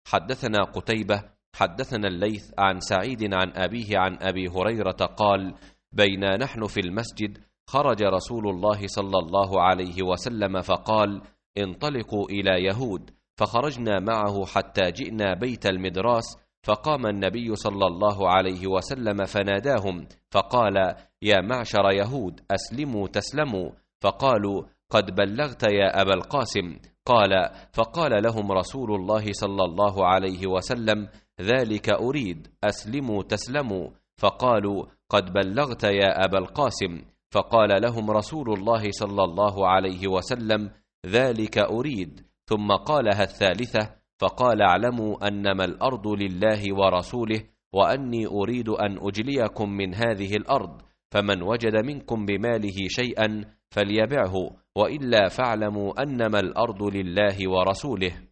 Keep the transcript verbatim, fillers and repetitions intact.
حدثنا قتيبة حدثنا الليث عن سعيد عن أبيه عن أبي هريرة قال: بينا نحن في المسجد خرج رسول الله صلى الله عليه وسلم فقال: انطلقوا إلى يهود، فخرجنا معه حتى جئنا بيت المدراس، فقام النبي صلى الله عليه وسلم فناداهم فقال: يا معشر يهود أسلموا تسلموا، فقالوا: قد بلغت يا أبا القاسم. قال: فقال لهم رسول الله صلى الله عليه وسلم: ذلك أريد، أسلموا تسلموا، فقالوا: قد بلغت يا أبا القاسم. فقال لهم رسول الله صلى الله عليه وسلم: ذلك أريد. ثم قالها الثالثة فقال: اعلموا أنما الأرض لله ورسوله، وأني أريد أن أجليكم من هذه الأرض، فمن وجد منكم بماله شيئا فليبعه، وإلا فاعلموا أنما الأرض لله ورسوله.